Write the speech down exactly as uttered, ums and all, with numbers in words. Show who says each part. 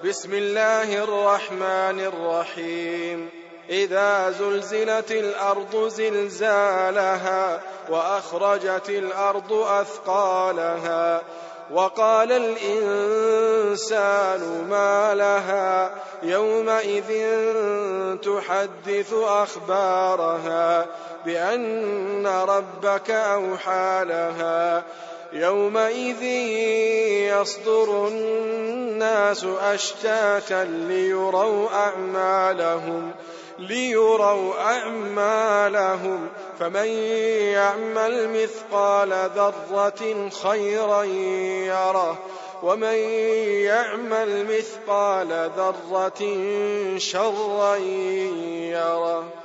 Speaker 1: بسم الله الرحمن الرحيم. إذا زلزلت الأرض زلزالها وأخرجت الأرض أثقالها وقال الإنسان ما لها يومئذ تحدث أخبارها بأن ربك أوحى لها يومئذ يصدر الناس أشتاتا ليروا أعمالهم ليروا أعمالهم فمن يعمل مثقال ذرة خيرا يره ومن يعمل مثقال ذرة شرا يره.